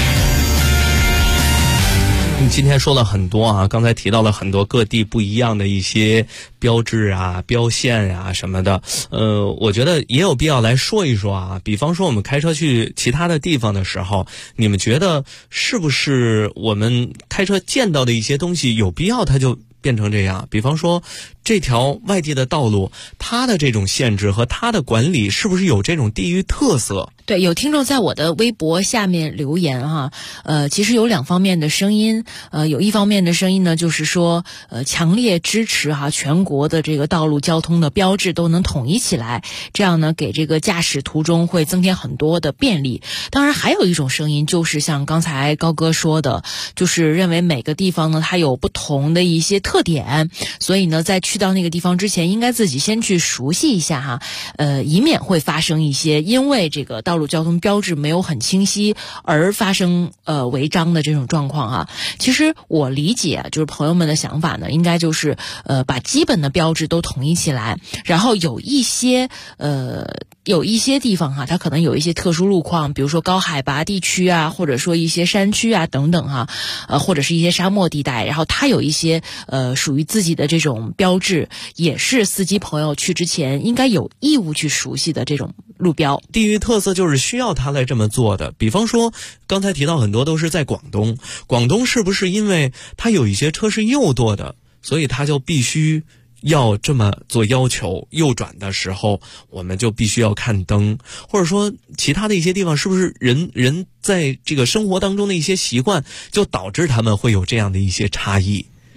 今天说了很多啊，刚才提到了很多各地不一样的一些标志啊、标线啊什么的。我觉得也有必要来说一说啊。比方说我们开车去其他的地方的时候，你们觉得是不是我们开车见到的一些东西有必要它就变成这样？比方说这条外地的道路，它的这种限制和它的管理是不是有这种地域特色？ 对，有听众在我的微博下面留言哈，其实有2方面的声音，有一方面的声音呢，就是说，强烈支持全国的这个道路交通的标志都能统一起来，这样呢，给这个驾驶途中会增添很多的便利。当然，还有一种声音就是像刚才高哥说的，就是认为每个地方呢，它有不同的一些特点，所以呢，在去到那个地方之前，应该自己先去熟悉一下哈，以免会发生一些因为这个道路交通标志没有很清晰而发生违章的这种状况啊。其实我理解就是朋友们的想法呢，应该就是把基本的标志都统一起来，然后有一些地方哈，它可能有一些特殊路况，比如说高海拔地区啊，或者说一些山区啊等等哈，或者是一些沙漠地带，然后它有一些属于自己的这种标志，也是司机朋友去之前应该有义务去熟悉的这种路标。 地域特色就是需要他来这么做的。比方说刚才提到很多都是在广东是不是因为它有一些车是右舵的，所以它就必须要这么做要求，右转的时候我们就必须要看灯，或者说其他的一些地方是不是人在这个生活当中的一些习惯就导致他们会有这样的一些差异？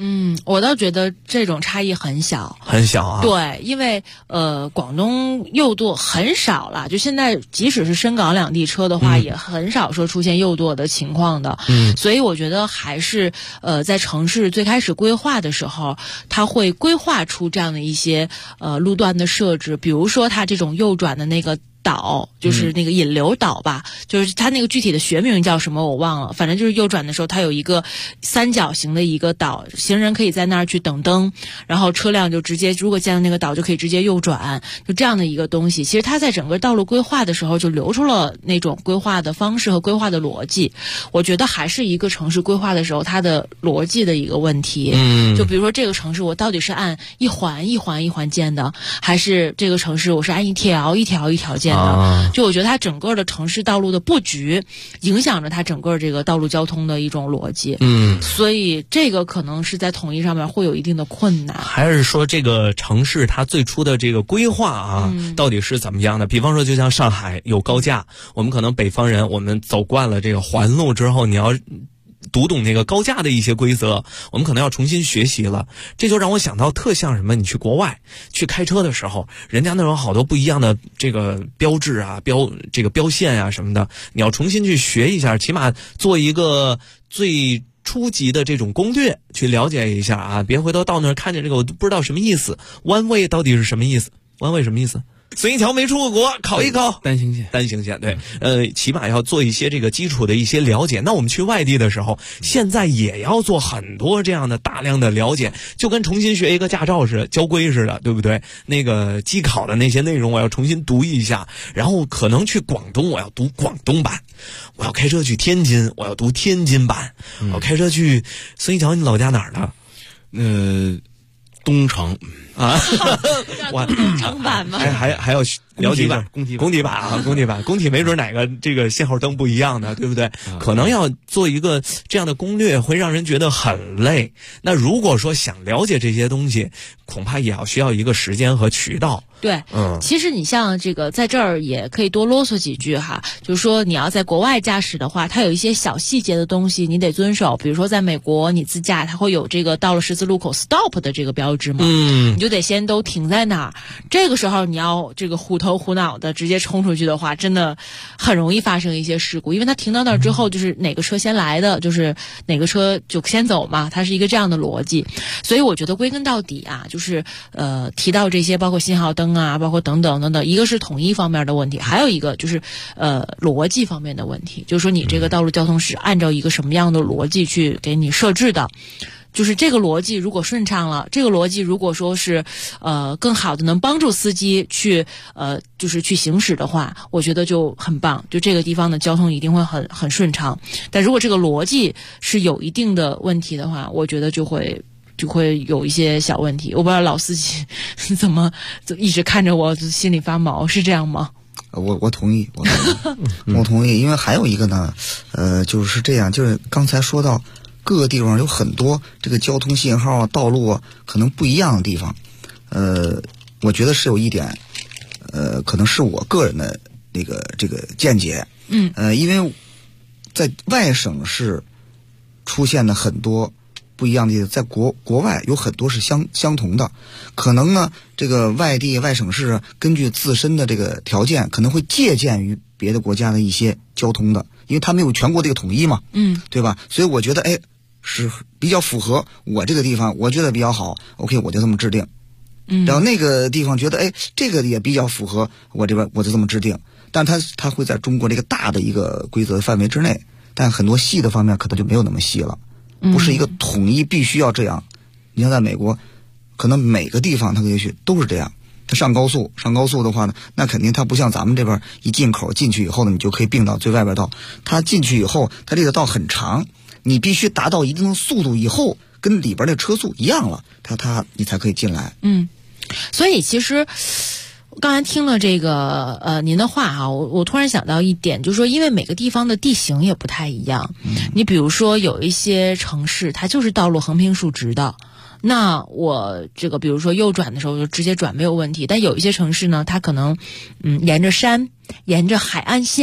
我倒觉得这种差异很小， 很小啊。 对，因为广东右舵很少了，就现在即使是深港两地车的话，也很少说出现右舵的情况的。所以我觉得还是在城市最开始规划的时候，它会规划出这样的一些路段的设置，比如说它这种右转的那个岛，就是那个引流岛吧，就是它那个具体的学名叫什么我忘了，反正就是右转的时候它有一个三角形的一个岛，行人可以在那儿去等灯，然后车辆就直接如果见到那个岛就可以直接右转，就这样的一个东西。其实它在整个道路规划的时候就留出了那种规划的方式和规划的逻辑，我觉得还是一个城市规划的时候它的逻辑的一个问题。就比如说这个城市我到底是按一环一环一环建的，还是这个城市我是按一条一条一条建的，就我觉得它整个的城市道路的布局影响着它整个这个道路交通的一种逻辑。所以这个可能是在统一上面会有一定的困难。 还是说这个城市它最初的这个规划啊，到底是怎么样的？比方说就像上海有高架，我们可能北方人我们走惯了这个环路之后，你要读懂那个高架的一些规则，我们可能要重新学习了。这就让我想到特像什么，你去国外去开车的时候，人家那种好多不一样的这个标志啊，标线啊什么的，你要重新去学一下，起码做一个最初级的这种攻略去了解一下啊，别回头到那儿看见这个我都不知道什么意思，弯位到底是什么意思，弯位什么意思？孙一桥没出过国，考一考单行线，对，起码要做一些这个基础的一些了解。那我们去外地的时候，现在也要做很多这样的大量的了解，就跟重新学一个驾照似的，交规似的，对不对？那个机考的那些内容我要重新读一下，然后可能去广东我要读广东版，我要开车去天津我要读天津版，我开车去孙一桥，你老家哪儿的？ 东城啊， 我东城版吗？ 还要了解一下工体版啊，工体没准哪个这个信号灯不一样的，对不对？可能要做一个这样的攻略，会让人觉得很累。那如果说想了解这些东西，恐怕也要需要一个时间和渠道。 对，其实你像这个在这儿也可以多啰嗦几句哈，就是说你要在国外驾驶的话，它有一些小细节的东西你得遵守，比如说在美国你自驾，它会有这个到了十字路口 stop 的这个标志嘛，你就得先都停在那儿。这个时候你要这个虎头虎脑的直接冲出去的话，真的很容易发生一些事故，因为它停到那儿之后，就是哪个车先来的，就是哪个车就先走嘛，它是一个这样的逻辑。所以我觉得归根到底啊，就是提到这些包括信号灯啊，包括等等等等，一个是统一方面的问题，还有一个就是逻辑方面的问题，就是说你这个道路交通是按照一个什么样的逻辑去给你设置的，就是这个逻辑如果顺畅了，这个逻辑如果说是更好的能帮助司机去就是去行驶的话，我觉得就很棒，就这个地方的交通一定会很顺畅。但如果这个逻辑是有一定的问题的话，我觉得就会有一些小问题。我不知道老司机怎么一直看着我心里发毛，是这样吗？ 我同意，我同意，因为还有一个呢，就是这样，就是刚才说到各个地方有很多这个交通信号啊、道路啊可能不一样的地方，我觉得是有一点，可能是我个人的这个见解，因为在外省市出现了很多不一样的地方，在国外有很多是相同的，可能呢这个外地外省市根据自身的这个条件，可能会借鉴于别的国家的一些交通的，因为它没有全国这个统一嘛，对吧？所以我觉得是比较符合我这个地方，我觉得比较好 ，OK， 我就这么制定。然后那个地方觉得这个也比较符合我这边，我就这么制定。但它会在中国这个大的一个规则范围之内，但很多细的方面可能就没有那么细了，不是一个统一必须要这样。你像在美国，可能每个地方它也许都是这样。它上高速的话呢，那肯定它不像咱们这边一进口进去以后呢，你就可以并到最外边道。它进去以后，它这个道很长，你必须达到一定的速度以后，跟里边的车速一样了，你才可以进来。 所以其实刚才听了这个您的话哈，我突然想到一点，就是说因为每个地方的地形也不太一样，你比如说有一些城市它就是道路横平竖直的，那我这个比如说右转的时候就直接转没有问题，但有一些城市呢，它可能沿着山沿着海岸线，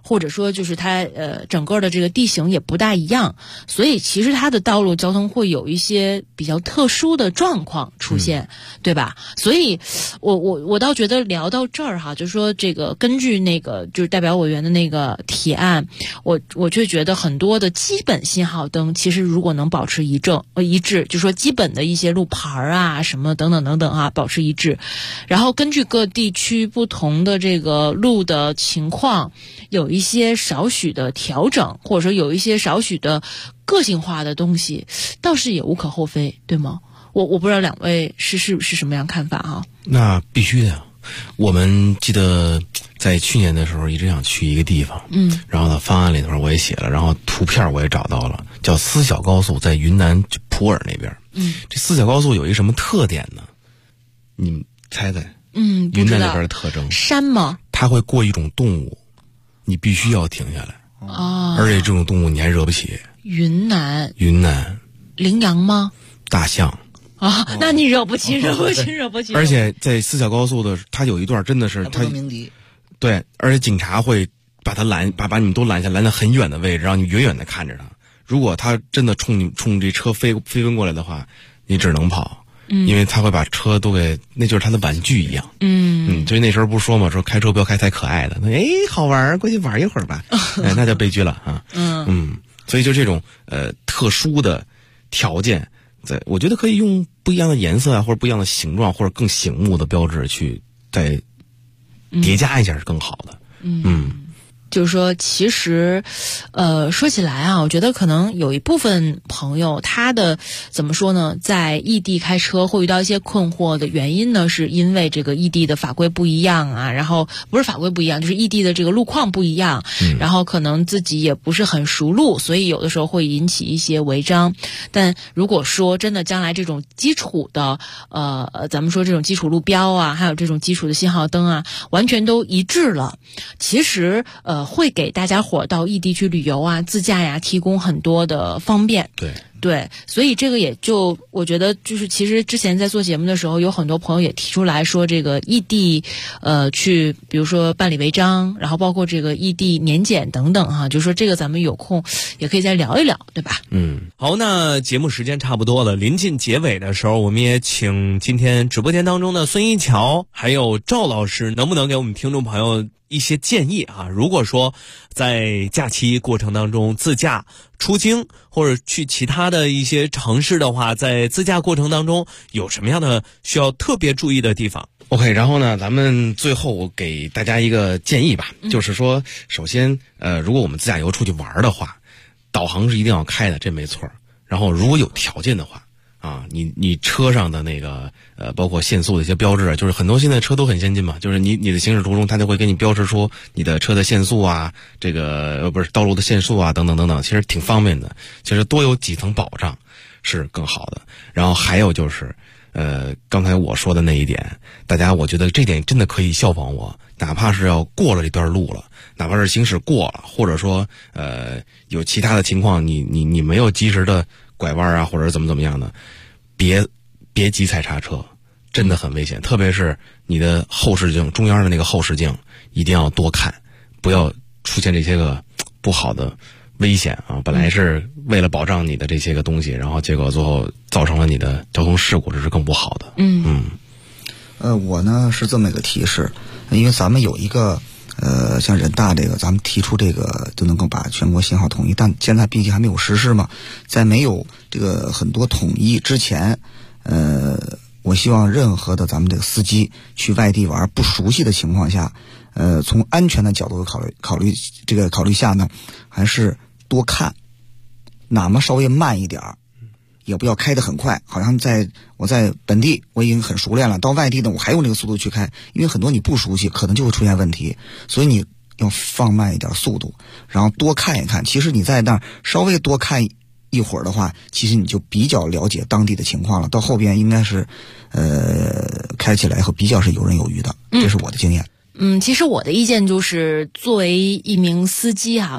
或者说就是它整个的这个地形也不大一样，所以其实它的道路交通会有一些比较特殊的状况出现，对吧？所以我倒觉得聊到这儿哈，就是说这个根据那个就是代表委员的那个提案，我就觉得很多的基本信号灯其实如果能保持一致，就说基本的一些路牌啊什么等等等等啊保持一致，然后根据各地区不同的这个路的情况有一些少许的调整，或者说有一些少许的个性化的东西，倒是也无可厚非，对吗？我不知道两位是什么样看法哈？ 那必须的呀。我们记得在去年的时候一直想去一个地方，然后呢方案里头我也写了，然后图片我也找到了，叫丝小高速，在云南普洱那边。这丝小高速有一什么特点呢？你们猜猜？云南那边的特征？ 山吗？ 它会过一种动物，你必须要停下来啊！ 而且这种动物你还惹不起。 云南羚羊吗？ 大象啊，那你惹不起。 而且在丝小高速的，它有一段真的是它鸣笛， 对，而且警察会把他把你们都拦下，拦在很远的位置，让你远远的看着他。如果他真的冲这车飞奔过来的话，你只能跑。因为他会把车都给，那就是他的玩具一样。所以那时候不是说嘛，说开车不要开太可爱的，好玩，过去玩一会儿吧，那就悲剧了啊。所以就这种特殊的条件，我觉得可以用不一样的颜色啊，或者不一样的形状，或者更醒目的标志去再叠加一下是更好的。 就是说其实说起来啊，我觉得可能有一部分朋友他的怎么说呢，在异地开车会遇到一些困惑的原因呢，是因为这个异地的法规不一样啊，然后不是法规不一样，就是异地的这个路况不一样，然后可能自己也不是很熟路，所以有的时候会引起一些违章。但如果说真的将来这种基础的咱们说这种基础路标啊，还有这种基础的信号灯啊完全都一致了，其实会给大家伙到异地去旅游啊、自驾呀提供很多的方便。对，所以这个也就我觉得就是其实之前在做节目的时候，有很多朋友也提出来说，这个异地去比如说办理违章，然后包括这个异地年检等等哈，就是说这个咱们有空也可以再聊一聊，对吧？ 好，那节目时间差不多了，临近结尾的时候，我们也请今天直播间当中的孙一桥还有赵老师，能不能给我们听众朋友一些建议啊？如果说在假期过程当中自驾出京或者去其他的一些城市的话，在自驾过程当中有什么样的需要特别注意的地方？ OK， 然后呢，咱们最后给大家一个建议吧，就是说首先如果我们自驾游出去玩的话，导航是一定要开的，这没错。然后如果有条件的话啊，你车上的那个包括限速的一些标志，就是很多现在车都很先进嘛，就是你的行驶途中，它就会给你标识出你的车的限速啊，这个不是道路的限速啊，等等等等，其实挺方便的。其实多有几层保障是更好的。然后还有就是刚才我说的那一点，大家我觉得这点真的可以效仿我，哪怕是要过了这段路了，哪怕是行驶过了，或者说有其他的情况，你没有及时的拐弯啊，或者怎么样的，别急踩刹车，真的很危险。特别是你的后视镜，中央的那个后视镜一定要多看，不要出现这些个不好的危险啊！本来是为了保障你的这些个东西，然后结果最后造成了你的交通事故，这是更不好的。 我呢是这么一个提示，因为咱们有一个像人大这个，咱们提出这个就能够把全国信号统一，但现在毕竟还没有实施嘛，在没有这个很多统一之前，我希望任何的咱们这个司机去外地玩不熟悉的情况下，从安全的角度考虑下呢，还是多看，哪怕稍微慢一点儿，也不要开得很快，好像我在本地我已经很熟练了，到外地呢我还用这个速度去开，因为很多你不熟悉，可能就会出现问题，所以你要放慢一点速度，然后多看一看。其实你在那儿稍微多看一会儿的话，其实你就比较了解当地的情况了，到后边应该是开起来以后比较是游刃有余的，这是我的经验。 其实我的意见就是，作为一名司机啊，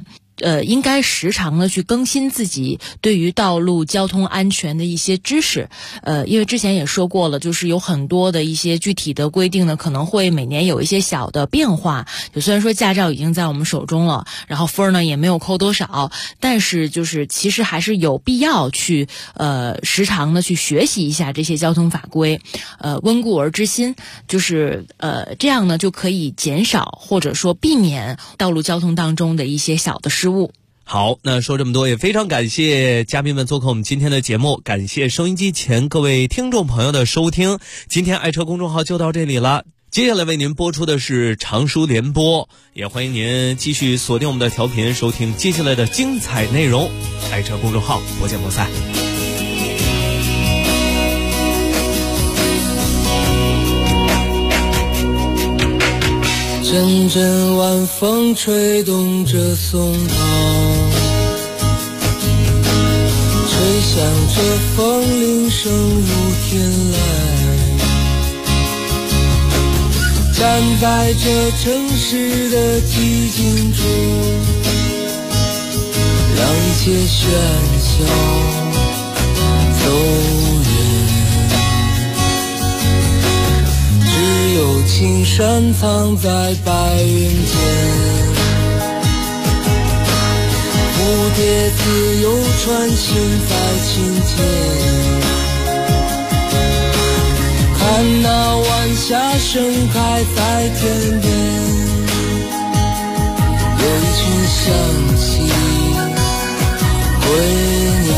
应该时常的去更新自己对于道路交通安全的一些知识。因为之前也说过了，就是有很多的一些具体的规定呢，可能会每年有一些小的变化。就虽然说驾照已经在我们手中了，然后分呢也没有扣多少，但是就是其实还是有必要去时常的去学习一下这些交通法规，温故而知新，就是这样呢就可以减少或者说避免道路交通当中的一些小的失误。 好，那说这么多也非常感谢嘉宾们做客我们今天的节目，感谢收音机前各位听众朋友的收听。今天爱车公众号就到这里了，接下来为您播出的是常书联播，也欢迎您继续锁定我们的调频，收听接下来的精彩内容。爱车公众号不见不散。 阵阵晚风吹动着松涛，吹响着风铃声如天籁，站在这城市的寂静中，让一切喧嚣走远，只有青山藏在白云间，蝴蝶自由穿行在琴间，看那晚霞盛开在天边，有一群向西归鸟，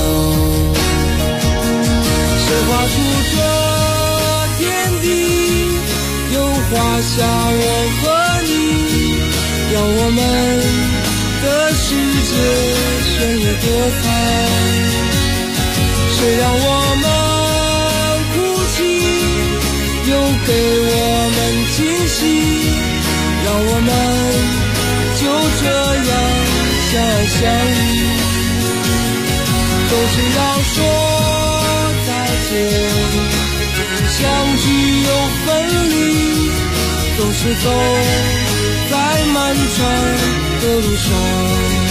谁画出这天地，又画下我和你，让我们的世界绚丽多彩，谁让我们哭泣，又给我们惊喜，让我们就这样相爱相依，总是要说再见，相聚又分离，总是走在漫长的路上。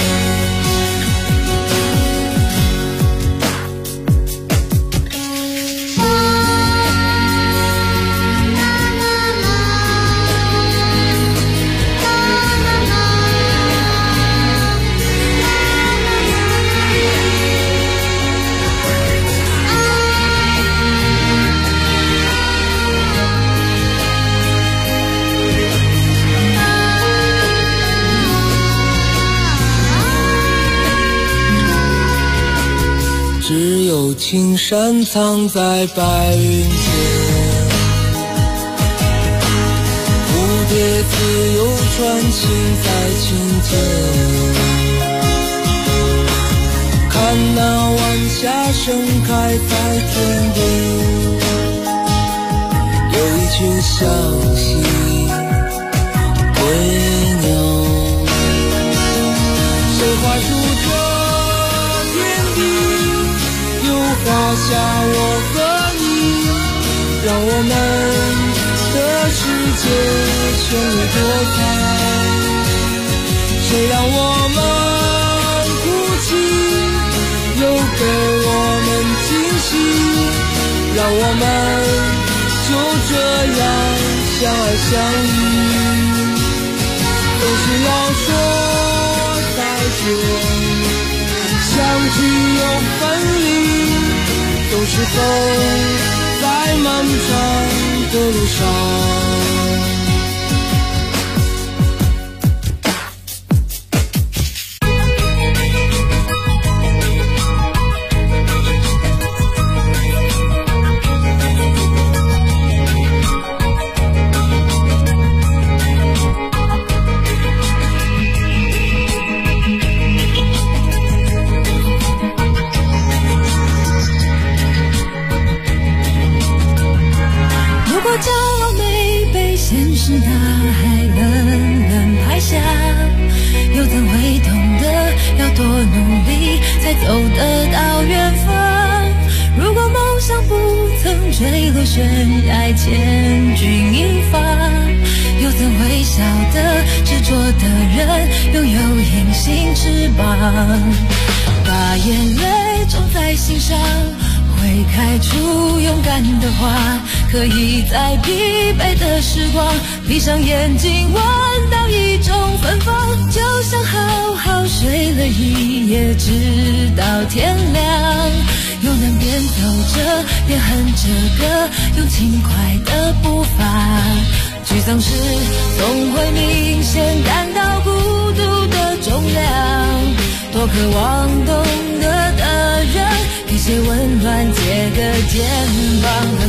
只有青山藏在白云间，蝴蝶自由穿行在琴间，看那晚霞盛开在天边，有一群向西归鸟，谁画出这天地，画下我和你，让我们的世界绚丽多彩，谁让我们哭泣，又给我们惊喜，让我们就这样相爱相依，总是要说再见，相聚又分离，总是走在漫长的路上。 坠落悬崖千钧一发，又怎会晓得执着的人拥有隐形新翅膀，把眼泪种在心上，会开出勇敢的花，可以在疲惫的时光闭上眼睛闻到一种芬芳，就像好好睡了一夜直到天亮，又能边走着边哼着歌，用轻快的步伐，沮丧时总会明显感到孤独的重量，多渴望懂得的人给些温暖，借个肩膀。